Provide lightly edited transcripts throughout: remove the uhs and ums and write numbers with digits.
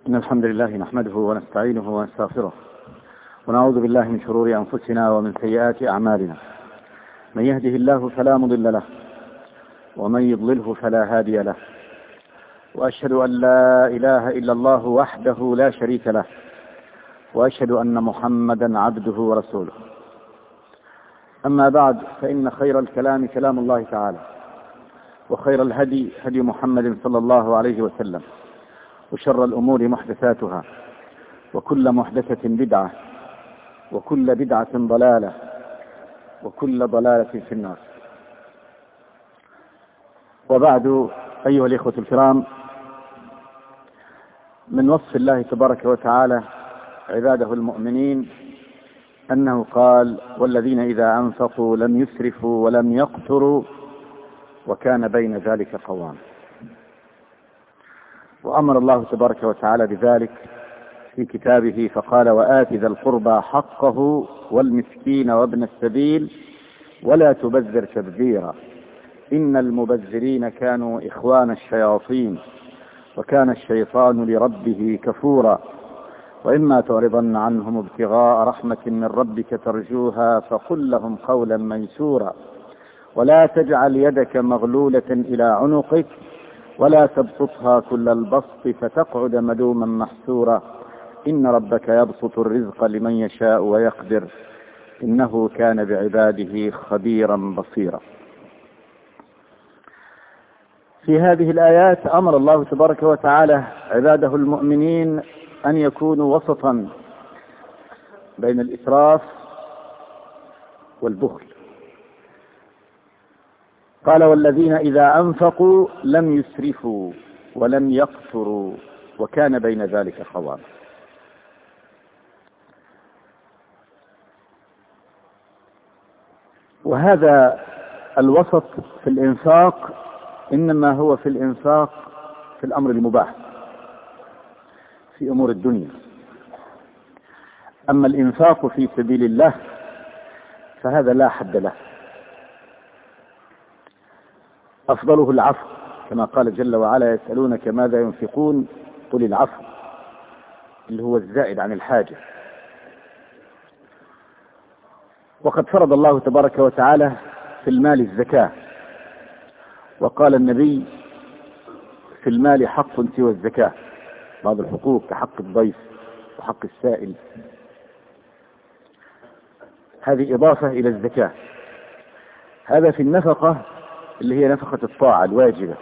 إن الحمد لله نحمده ونستعينه ونستغفره ونعوذ بالله من شرور أنفسنا ومن سيئات أعمالنا. من يهده الله فلا مضل له ومن يضلله فلا هادي له، وأشهد أن لا إله إلا الله وحده لا شريك له، وأشهد أن محمدا عبده ورسوله. أما بعد، فإن خير الكلام كلام الله تعالى، وخير الهدي هدي محمد صلى الله عليه وسلم، وشر الأمور محدثاتها، وكل محدثة بدعة، وكل بدعة ضلالة، وكل ضلالة في النار. وبعد، أيها الإخوة الكرام، من وصف الله تبارك وتعالى عباده المؤمنين أنه قال: والذين إذا أنفقوا لم يسرفوا ولم يقتروا وكان بين ذلك قواما. وأمر الله تبارك وتعالى بذلك في كتابه فقال: وآت ذا القربى حقه والمسكين وابن السبيل ولا تبذر تبذيرا إن المبذرين كانوا إخوان الشياطين وكان الشيطان لربه كفورا وإما تعرضن عنهم ابتغاء رحمة من ربك ترجوها فقل لهم قولا ميسورا ولا تجعل يدك مغلولة إلى عنقك ولا تبسطها كل البسط فتقعد ملوما محسورا إن ربك يبسط الرزق لمن يشاء ويقدر إنه كان بعباده خبيرا بصيرا. في هذه الآيات أمر الله تبارك وتعالى عباده المؤمنين أن يكونوا وسطا بين الإسراف والبخل. قال: والذين إذا أنفقوا لم يسرفوا ولم يقتروا وكان بين ذلك قواما. وهذا الوسط في الإنفاق إنما هو في الإنفاق في الأمر المباح في أمور الدنيا. أما الإنفاق في سبيل الله فهذا لا حد له، أفضله العفو، كما قال جل وعلا: يسألونك ماذا ينفقون قل العفو، اللي هو الزائد عن الحاجة. وقد فرض الله تبارك وتعالى في المال الزكاة، وقال النبي: في المال حق سوى الزكاة، بعض الحقوق كحق الضيف وحق السائل، هذه إضافة إلى الزكاة. هذا في النفقة اللي هي نفقة الطاعة الواجبة.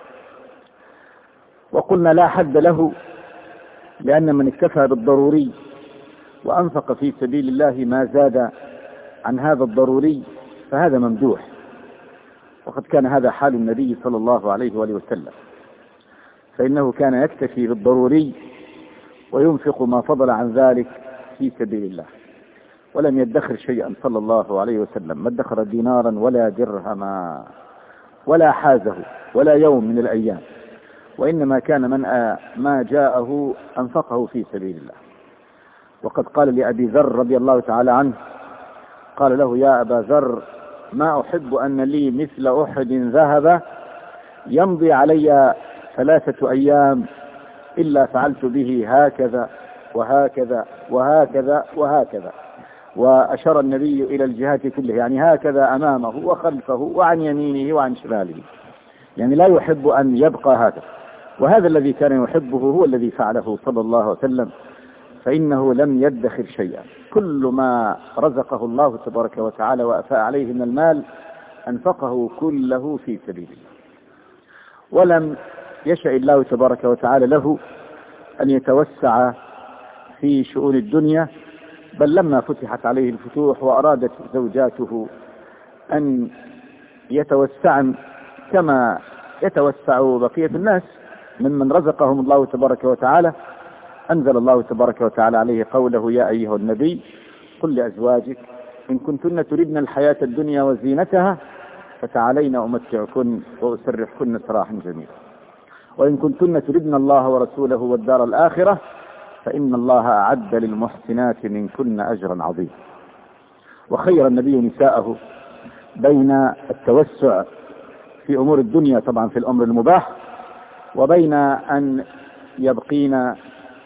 وقلنا لا حد له، لأن من اكتفى بالضروري وأنفق في سبيل الله ما زاد عن هذا الضروري فهذا ممدوح، وقد كان هذا حال النبي صلى الله عليه وآله وسلم، فإنه كان يكتفي بالضروري وينفق ما فضل عن ذلك في سبيل الله، ولم يدخر شيئا صلى الله عليه وسلم، ما ادخر دينارا ولا درهما ولا حازه ولا يوم من الأيام، وإنما كان من ما جاءه أنفقه في سبيل الله. وقد قال لأبي ذر رضي الله تعالى عنه، قال له: يا أبا ذر، ما أحب أن لي مثل أحد ذهب يمضي علي 3 أيام إلا فعلت به هكذا وهكذا وهكذا وهكذا. وأشار النبي إلى الجهات كلها، يعني هكذا أمامه وخلفه وعن يمينه وعن شماله، يعني لا يحب أن يبقى هذا. وهذا الذي كان يحبه هو الذي فعله صلى الله عليه وسلم، فإنه لم يدخر شيئا، كل ما رزقه الله تبارك وتعالى وأفاء عليه من المال أنفقه كله في سبيل الله، ولم يشأ الله تبارك وتعالى له أن يتوسع في شؤون الدنيا، بل لما فتحت عليه الفتوح وأرادت زوجاته أن يتوسعن كما يتوسع بقية الناس ممن رزقهم الله تبارك وتعالى، أنزل الله تبارك وتعالى عليه قوله: يا أيها النبي قل لأزواجك إن كنتن تردن الحياة الدنيا وزينتها فتعالين أمتعكن وأسرحكن سراحا جميلا، وإن كنتن تردن الله ورسوله والدار الآخرة فإن الله أعد للمحسنات منكن أجرا عظيما. وخير النبي نساءه بين التوسع في أمور الدنيا طبعا في الأمر المباح، وبين أن يبقين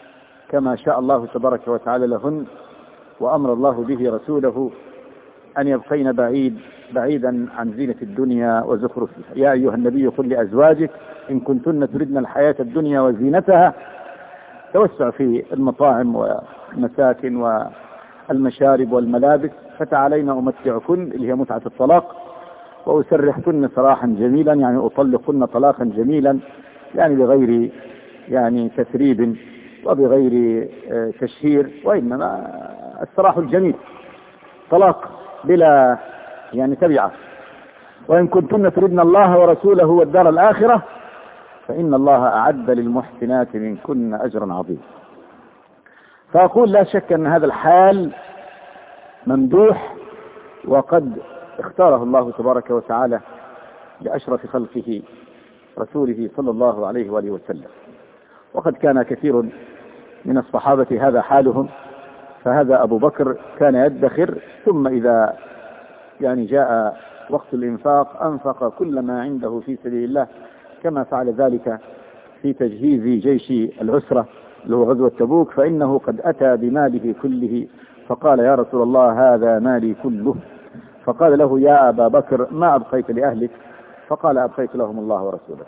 كما شاء الله تبارك وتعالى لهن، وأمر الله به رسوله أن يبقين بعيدا عن زينة الدنيا وزخرفها. يا أيها النبي قل لأزواجك إن كنتن تردن الحياة الدنيا وزينتها، توسع في المطاعم والمساكن والمشارب والملابس، فتعالين أمتعكن اللي هي متعة الطلاق، وأسرحكن سراحا جميلا، يعني أطلقكن طلاقا جميلا، يعني بغير يعني تثريب وبغير تشهير، وإنما السراح الجميل، طلاق بلا يعني تبعة. وإن كنتن تردن الله ورسوله والدار الآخرة فإن الله أعد للمحسنات منكن أجرا عظيما. فأقول لا شك أن هذا الحال ممدوح، وقد اختاره الله تبارك وتعالى لأشرف خلقه رسوله صلى الله عليه وآله وسلم. وقد كان كثير من الصحابة هذا حالهم، فهذا أبو بكر كان يدخر، ثم إذا يعني جاء وقت الإنفاق أنفق كل ما عنده في سبيل الله، كما فعل ذلك في تجهيز جيش العسرة اللي هو غزوة تبوك، فإنه قد أتى بماله كله فقال يا رسول الله هذا مالي كله. فقال له يا أبا بكر ما أبقيت لأهلك؟ فقال أبقيت لهم الله ورسوله.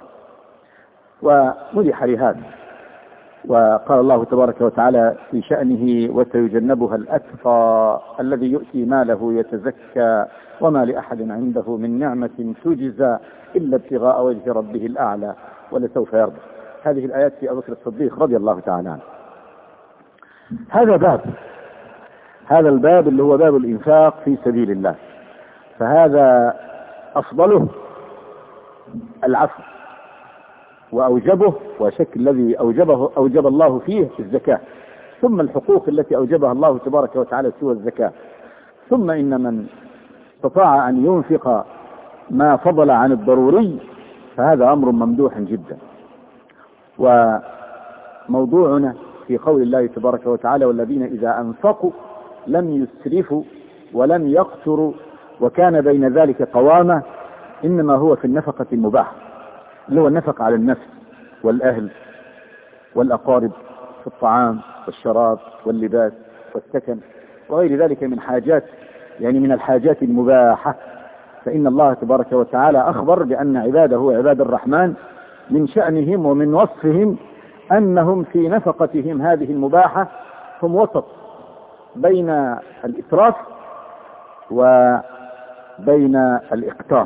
ومدح لهذا، وقال الله تبارك وتعالى في شأنه وسيجنبها الأتقى الذي يؤتي ماله يتزكى وما لأحد عنده من نعمة تجزى إلا ابتغاء وجه ربه الأعلى ولسوف يرضى. هذه الآيات في أبو بكر الصديق رضي الله تعالى عنه. هذا الباب اللي هو باب الإنفاق في سبيل الله، فهذا أفضله العفو، وأوجبه وشك الذي أوجب الله فيه الزكاة، ثم الحقوق التي أوجبها الله تبارك وتعالى سوى الزكاة، ثم إن من استطاع أن ينفق ما فضل عن الضروري فهذا أمر ممدوح جدا. وموضوعنا في قول الله تبارك وتعالى والذين إذا أنفقوا لم يسرفوا ولم يقتروا وكان بين ذلك قوامة، إنما هو في النفقة المباحة اللي هو النفقة على النفس والأهل والأقارب في الطعام والشراب واللباس والسكن وغير ذلك من حاجات، يعني من الحاجات المباحة. فإن الله تبارك وتعالى أخبر بأن عباده عباد الرحمن من شأنهم ومن وصفهم أنهم في نفقتهم هذه المباحة هم وسط بين الإسراف وبين الإقتار.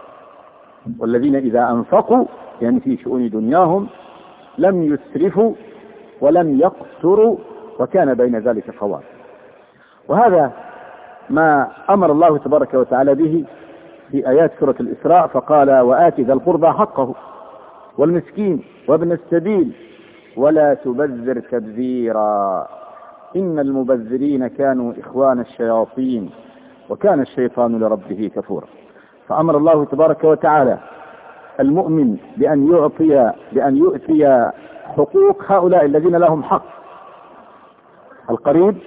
والذين إذا أنفقوا يعني في شؤون دنياهم لم يسرفوا ولم يقتروا وكان بين ذلك قوام. وهذا ما أمر الله تبارك وتعالى به في آيات سورة الإسراء، فقال وآت ذا القربى حقه والمسكين وابن السبيل ولا تبذر تبذيرا إن المبذرين كانوا إخوان الشياطين وكان الشيطان لربه كفورا. فأمر الله تبارك وتعالى المؤمن بأن يؤتي حقوق هؤلاء الذين لهم حق، القريب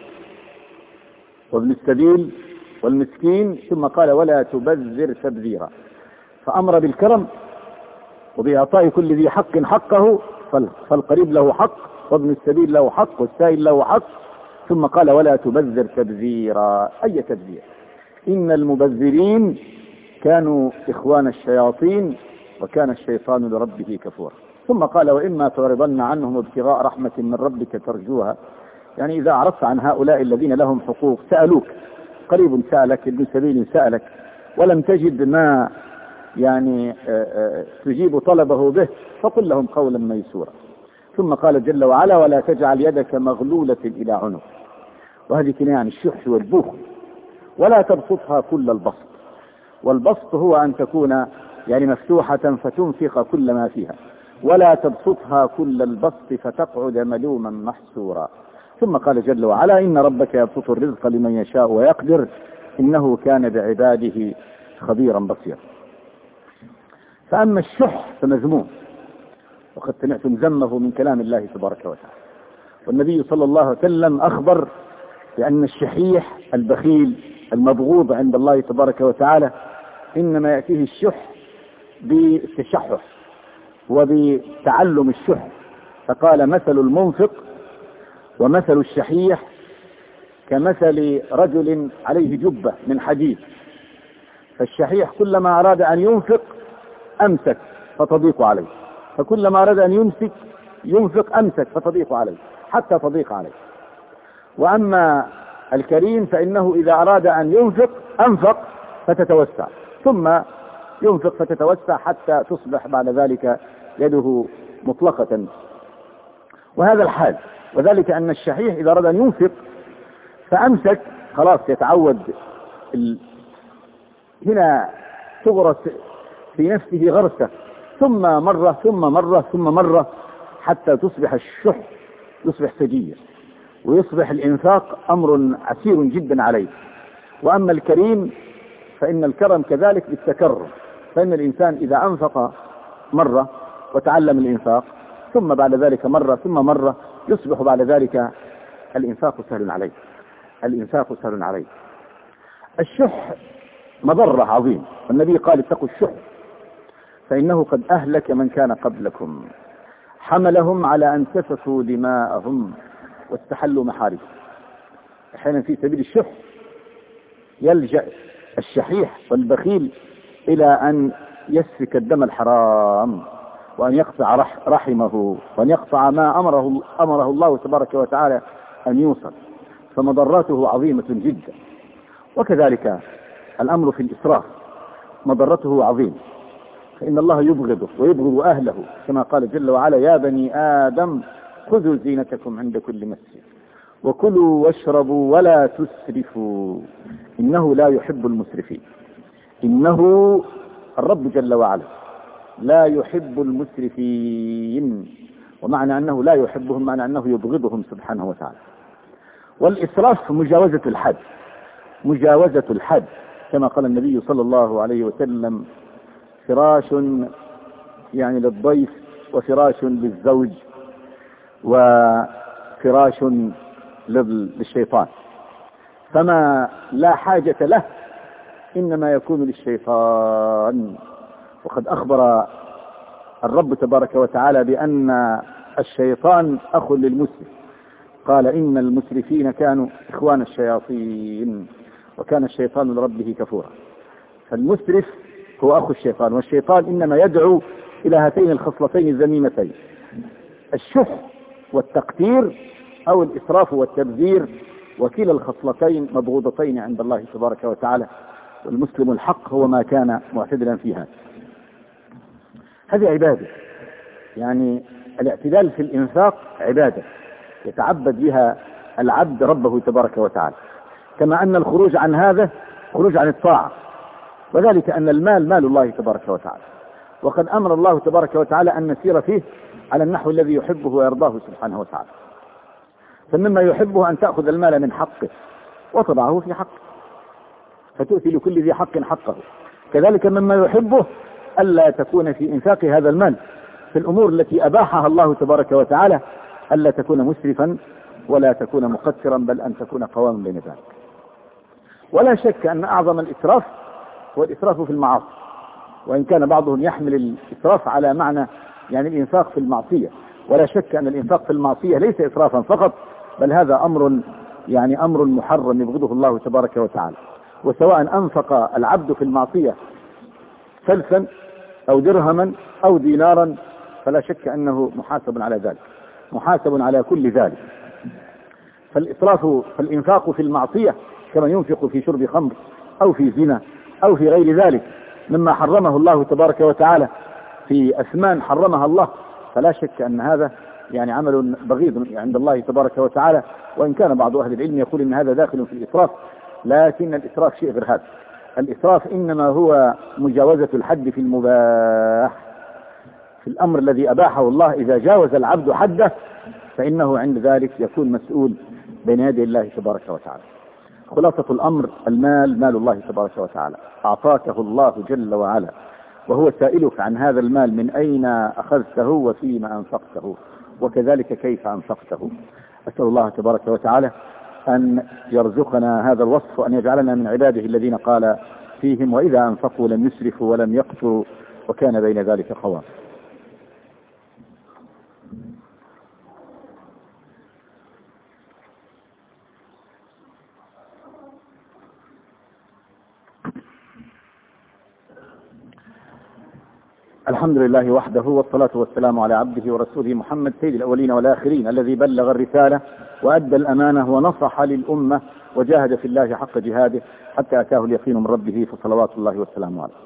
وابن السبيل والمسكين، ثم قال ولا تبذر تبذيرا، فأمر بالكرم وبإعطاء كل ذي حق حقه، فالقريب له حق وابن السبيل له حق والسائل له حق، ثم قال ولا تبذر تبذيرا. أي تبذير؟ إن المبذرين كانوا إخوان الشياطين وكان الشيطان لربه كفورا. ثم قال وإما تعرضن عنهم ابتغاء رحمة من ربك ترجوها، يعني إذا عرضت عن هؤلاء الذين لهم حقوق سألوك، قريب سألك ابن سبيل سألك ولم تجد ما يعني تجيب طلبه به فقل لهم قولا ميسورا. ثم قال جل وعلا ولا تجعل يدك مغلولة إلى عنق، وهذه كناية عن الشح والبخل، ولا تبسطها كل البسط. والبسط هو أن تكون يعني مفتوحة فتنفق كل ما فيها، ولا تبسطها كل البسط فتقعد ملوما محسورا. ثم قال جل وعلا إن ربك يبسط الرزق لمن يشاء ويقدر إنه كان بعباده خبيرا بصيرا. فأما الشح فمذموم، وقد سمعتم ذمه من كلام الله تبارك وتعالى، والنبي صلى الله عليه وسلم أخبر بأن الشحيح البخيل المبغوض عند الله تبارك وتعالى إنما يأتيه الشح بالتشحح وبتعلم الشح، فقال مثل المنفق ومثل الشحيح كمثل رجل عليه جبة من حديد، فالشحيح كلما أراد أن ينفق أمسك فتضيق عليه، فكلما أراد أن ينفق أمسك فتضيق عليه حتى تضيق عليه. وأما الكريم فإنه إذا أراد أن ينفق أنفق فتتوسع، ثم ينفق فتتوسع حتى تصبح بعد ذلك يده مطلقة. وهذا الحال، وذلك أن الشحيح إذا أراد أن ينفق فأمسك خلاص يتعود هنا تغرس في نفسه غرسة، ثم مرة ثم مرة ثم مرة حتى تصبح الشح يصبح سجية، ويصبح الإنفاق أمر عسير جدا عليه. وأما الكريم فإن الكرم كذلك بالتكرر، فإن الإنسان إذا أنفق مرة وتعلم الإنفاق ثم بعد ذلك مرة ثم مرة يصبح بعد ذلك الإنفاق سهل عليه، الإنفاق سهل عليه. الشح مضرة عظيم، والنبي قال اتقوا الشح فإنه قد أهلك من كان قبلكم، حملهم على أن سفكوا دماءهم واستحلوا محارمهم. أحيانا في سبيل الشح يلجأ الشحيح والبخيل إلى أن يسفك الدم الحرام، وأن يقطع رحمه، وأن يقطع ما أمره الله تبارك وتعالى أن يوصل، فمضراته عظيمة جدا. وكذلك الأمر في الإسراف مضرته عظيم، فإن الله يبغضه ويبغض أهله، كما قال جل وعلا يا بني آدم خذوا زينتكم عند كل مسجد وكلوا واشربوا ولا تسرفوا إنه لا يحب المسرفين. إنه الرب جل وعلا لا يحب المسرفين، ومعنى أنه لا يحبهم معنى أنه يبغضهم سبحانه وتعالى. والإسراف مجاوزة الحد، مجاوزة الحد، كما قال النبي صلى الله عليه وسلم فراش يعني للضيف وفراش للزوج وفراش للشيطان، فما لا حاجة له إنما يكون للشيطان. وقد أخبر الرب تبارك وتعالى بأن الشيطان أخ للمسرف، قال إن المسرفين كانوا إخوان الشياطين وكان الشيطان لربه كفورا. فالمسرف هو أخو الشيطان، والشيطان إنما يدعو إلى هاتين الخصلتين الذميمتين، الشح والتقتير أو الإسراف والتبذير، وكلا الخصلتين مبغوضتين عند الله تبارك وتعالى، والمسلم الحق هو ما كان معتدلا فيها. هذه عبادة، يعني الاعتدال في الإنفاق عبادة يتعبد بها العبد ربه تبارك وتعالى، كما أن الخروج عن هذا خروج عن الطاعة، وذلك أن المال مال الله تبارك وتعالى، وقد أمر الله تبارك وتعالى أن نسير فيه على النحو الذي يحبه ويرضاه سبحانه وتعالى. فمما يحبه أن تأخذ المال من حقه وتضعه في حقه، فتؤتي لكل ذي حق حقه. كذلك مما يحبه ألا تكون في إنفاق هذا المال في الأمور التي أباحها الله تبارك وتعالى، ألا تكون مسرفا ولا تكون مقترا، بل أن تكون قواما بين ذلك. ولا شك أن أعظم الإسراف هو الإسراف في المعاصي، وإن كان بعضهم يحمل الإسراف على معنى يعني الإنفاق في المعصية، ولا شك أن الإنفاق في المعصية ليس إسرافا فقط، بل هذا أمر يعني أمر محرم يبغضه الله تبارك وتعالى. وسواء أنفق العبد في المعصية فلسا أو درهما أو دينارا فلا شك أنه محاسب على ذلك، محاسب على كل ذلك. فالإنفاق في المعصية كما ينفق في شرب خمر أو في زنا أو في غير ذلك مما حرمه الله تبارك وتعالى في أثمان حرمها الله، فلا شك أن هذا يعني عمل بغيض عند الله تبارك وتعالى. وإن كان بعض أهل العلم يقول إن هذا داخل في الإسراف، لكن الإسراف شيء غير هذا. الإسراف إنما هو مجاوزة الحد في المباح، في الأمر الذي أباحه الله. إذا جاوز العبد حده فإنه عند ذلك يكون مسؤول بين يدي الله تبارك وتعالى. خلاصة الأمر المال مال الله تبارك وتعالى، أعطاكه الله جل وعلا، وهو سائلك عن هذا المال من أين أخذته وفيما أنفقته، وكذلك كيف أنفقته. أسأل الله تبارك وتعالى أن يرزقنا هذا الوصف، وأن يجعلنا من عباده الذين قال فيهم وإذا أنفقوا لم يسرفوا ولم يقتروا وكان بين ذلك قوام. الحمد لله وحده، والصلاة والسلام على عبده ورسوله محمد سيد الأولين والآخرين، الذي بلغ الرسالة وأدى الأمانة ونصح للأمة وجاهد في الله حق جهاده حتى أتاه اليقين من ربه، فصلوات الله والسلام عليه.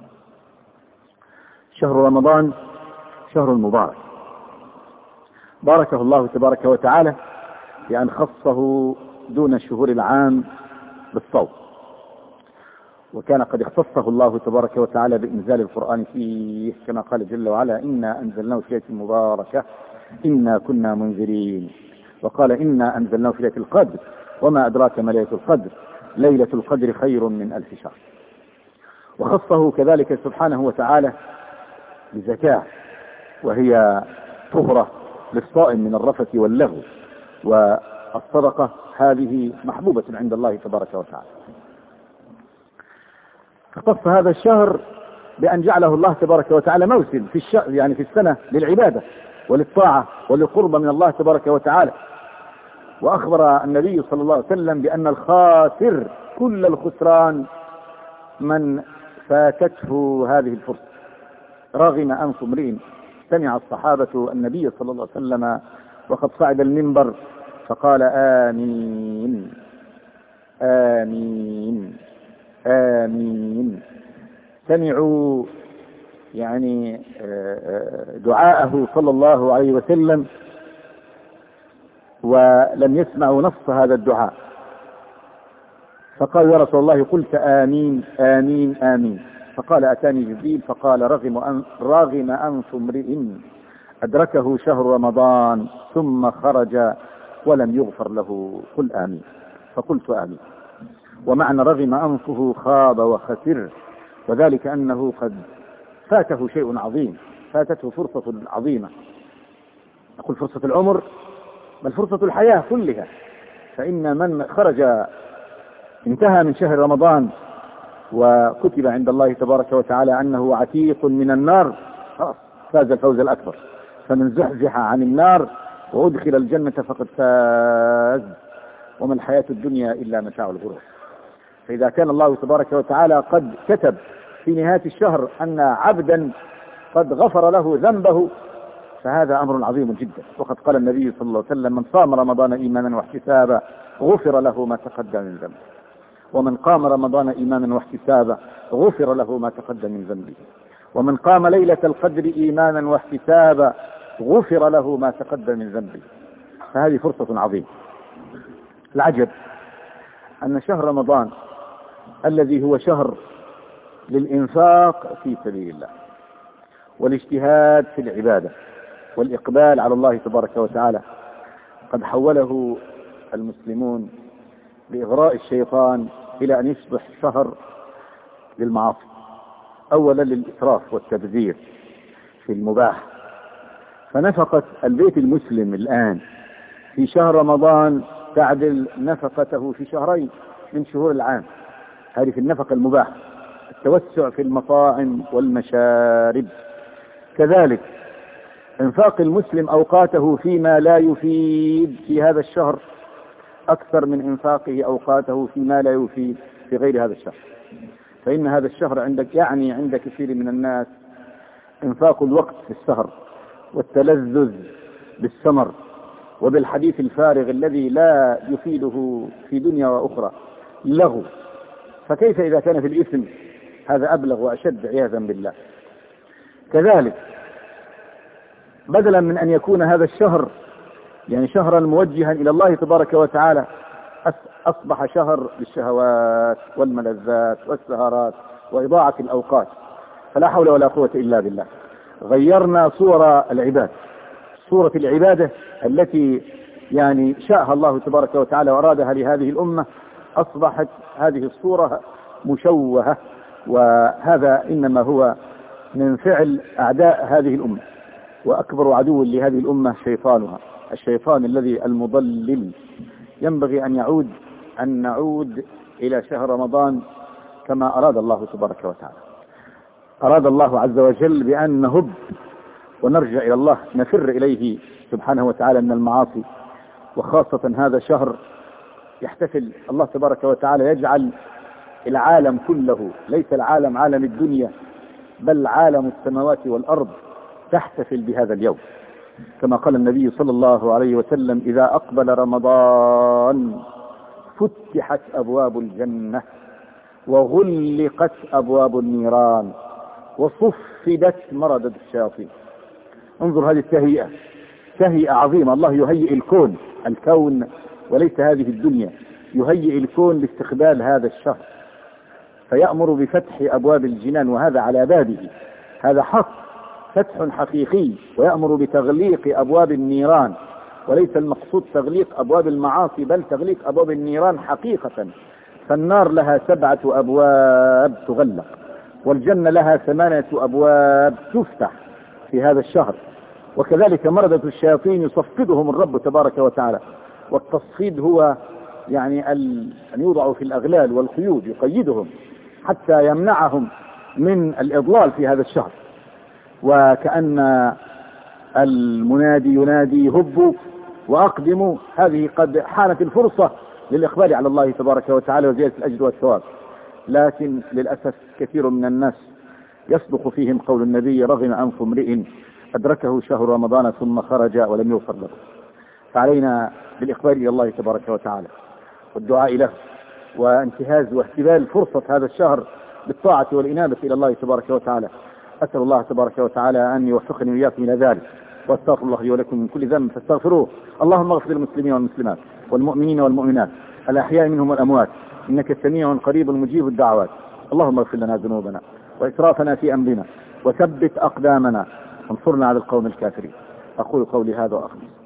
شهر رمضان شهر مبارك، باركه الله تبارك وتعالى بأن خصه دون الشهور العام بالصوم، وكان قد اختصه الله تبارك وتعالى بإنزال القرآن فيه، كما قال جل وعلا: إنا أنزلناه في ليلة مباركة إنا كنا منذرين. وقال: إنا أنزلناه في ليلة القدر وما أدراك ما ليلة القدر ليلة القدر خير من 1000 شهر. وخصه كذلك سبحانه وتعالى بزكاة، وهي طهرة للصائم من الرفث واللغو، والصدقة هذه محبوبة عند الله تبارك وتعالى. اختص هذا الشهر بأن جعله الله تبارك وتعالى موسم في الشهر، يعني في السنة، للعبادة وللطاعة وللقرب من الله تبارك وتعالى. وأخبر النبي صلى الله عليه وسلم بأن الخاسر كل الخسران من فاتته هذه الفرصة. رغم أنف امرئ سمع الصحابة النبي صلى الله عليه وسلم وقد صعد المنبر فقال: آمين آمين آمين. سمعوا يعني دعاءه صلى الله عليه وسلم، ولم يسمعوا نص هذا الدعاء، فقال: يا رسول الله قلت آمين آمين آمين. فقال: أتاني جبريل فقال: رغم أنف امرئ أدركه شهر رمضان ثم خرج ولم يغفر له، قل آمين. فقلت آمين. ومعنى رغم أنفه خاب وخسر، وذلك أنه قد فاته شيء عظيم، فاتته فرصة عظيمة، أقول فرصة العمر بل فرصة الحياة كلها. فإن من خرج انتهى من شهر رمضان وكتب عند الله تبارك وتعالى أنه عتيق من النار، فاز الفوز الأكبر. فمن زحزح عن النار وأدخل الجنة فقد فاز، وما الحياة الدنيا إلا متاع الغرور. فإذا كان الله تبارك وتعالى قد كتب في نهاية الشهر أن عبدا قد غفر له ذنبه، فهذا أمر عظيم جدا. وقد قال النبي صلى الله عليه وسلم: من صام رمضان إيمانا واحتسابا غفر له ما تقدم من ذنبه، ومن قام رمضان إيمانا واحتسابا غفر له ما تقدم من ذنبه، ومن قام ليلة القدر إيمانا واحتسابا غفر له ما تقدم من ذنبه. فهذه فرصة عظيمة. العجب أن شهر رمضان الذي هو شهر للإنفاق في سبيل الله والاجتهاد في العبادة والإقبال على الله تبارك وتعالى، قد حوله المسلمون بإغراء الشيطان إلى أن يصبح شهر للمعاصي. أولا للإسراف والتبذير في المباح، فنفقة البيت المسلم الآن في شهر رمضان تعدل نفقته في شهرين من شهور العام. هذه في النفقة المباح، التوسع في المطاعم والمشارب. كذلك انفاق المسلم أوقاته فيما لا يفيد في هذا الشهر أكثر من انفاقه أوقاته فيما لا يفيد في غير هذا الشهر. فإن هذا الشهر عند كثير من الناس انفاق الوقت في السهر والتلذذ بالسمر وبالحديث الفارغ الذي لا يفيده في دنيا وأخرى، لغو. فكيف إذا كان في الإثم؟ هذا أبلغ وأشد عياذا بالله. كذلك بدلا من أن يكون هذا الشهر يعني شهرا موجها إلى الله تبارك وتعالى، أصبح شهر للشهوات والملذات والسهرات وإضاعة الأوقات. فلا حول ولا قوة إلا بالله. غيرنا صور العباد، صورة العبادة التي يعني شاءها الله تبارك وتعالى وأرادها لهذه الأمة، أصبحت هذه الصورة مشوهة. وهذا إنما هو من فعل أعداء هذه الأمة، وأكبر عدو لهذه الأمة شيطانها، الشيطان الذي المضلل. ينبغي أن نعود إلى شهر رمضان كما أراد الله تبارك وتعالى. أراد الله عز وجل بأن نهب ونرجع إلى الله، نفر إليه سبحانه وتعالى من المعاصي. وخاصة هذا شهر يحتفل الله تبارك وتعالى، يجعل العالم كله، ليس العالم عالم الدنيا بل عالم السماوات والأرض تحتفل بهذا اليوم، كما قال النبي صلى الله عليه وسلم: إذا أقبل رمضان فتحت أبواب الجنة وغلقت أبواب النيران وصفدت مردة الشياطين. انظر هذه التهيئة، تهيئة عظيمة. الله يهيئ الكون وليس هذه الدنيا، يهيئ الكون لاستقبال هذا الشهر، فيأمر بفتح أبواب الجنان، وهذا على بابه، هذا حق، فتح حقيقي. ويأمر بتغليق أبواب النيران، وليس المقصود تغليق أبواب المعاصي، بل تغليق أبواب النيران حقيقة. فالنار لها 7 أبواب تغلق، والجنة لها 8 أبواب تفتح في هذا الشهر. وكذلك مردة الشياطين يصفدهم الرب تبارك وتعالى، والتصفيد هو يعني أن يوضعوا في الأغلال والقيود، يقيدهم حتى يمنعهم من الإضلال في هذا الشهر. وكأن المنادي ينادي: هبوا وأقدموا، هذه قد حانت الفرصة للإقبال على الله تبارك وتعالى وزيادة الأجر والثواب. لكن للأسف كثير من الناس يصدق فيهم قول النبي: رغم أنف امرئ أدركه شهر رمضان ثم خرج ولم يغفر له. فعلينا بالإقبال إلى الله تبارك وتعالى والدعاء له، وانتهاز واهتبال فرصة هذا الشهر بالطاعة والإنابة إلى الله تبارك وتعالى. أسأل الله تبارك وتعالى أن يوفقني وإياكم إلى ذلك، واستغفر الله لي ولكم من كل ذنب فاستغفروه. اللهم اغفر للمسلمين والمسلمات والمؤمنين والمؤمنات الأحياء منهم والأموات، إنك سميع قريب مجيب الدعوات. اللهم اغفر لنا ذنوبنا وإسرافنا في أمرنا، وثبت أقدامنا، وانصرنا على القوم الكافرين. أقول قولي هذا وأخلص.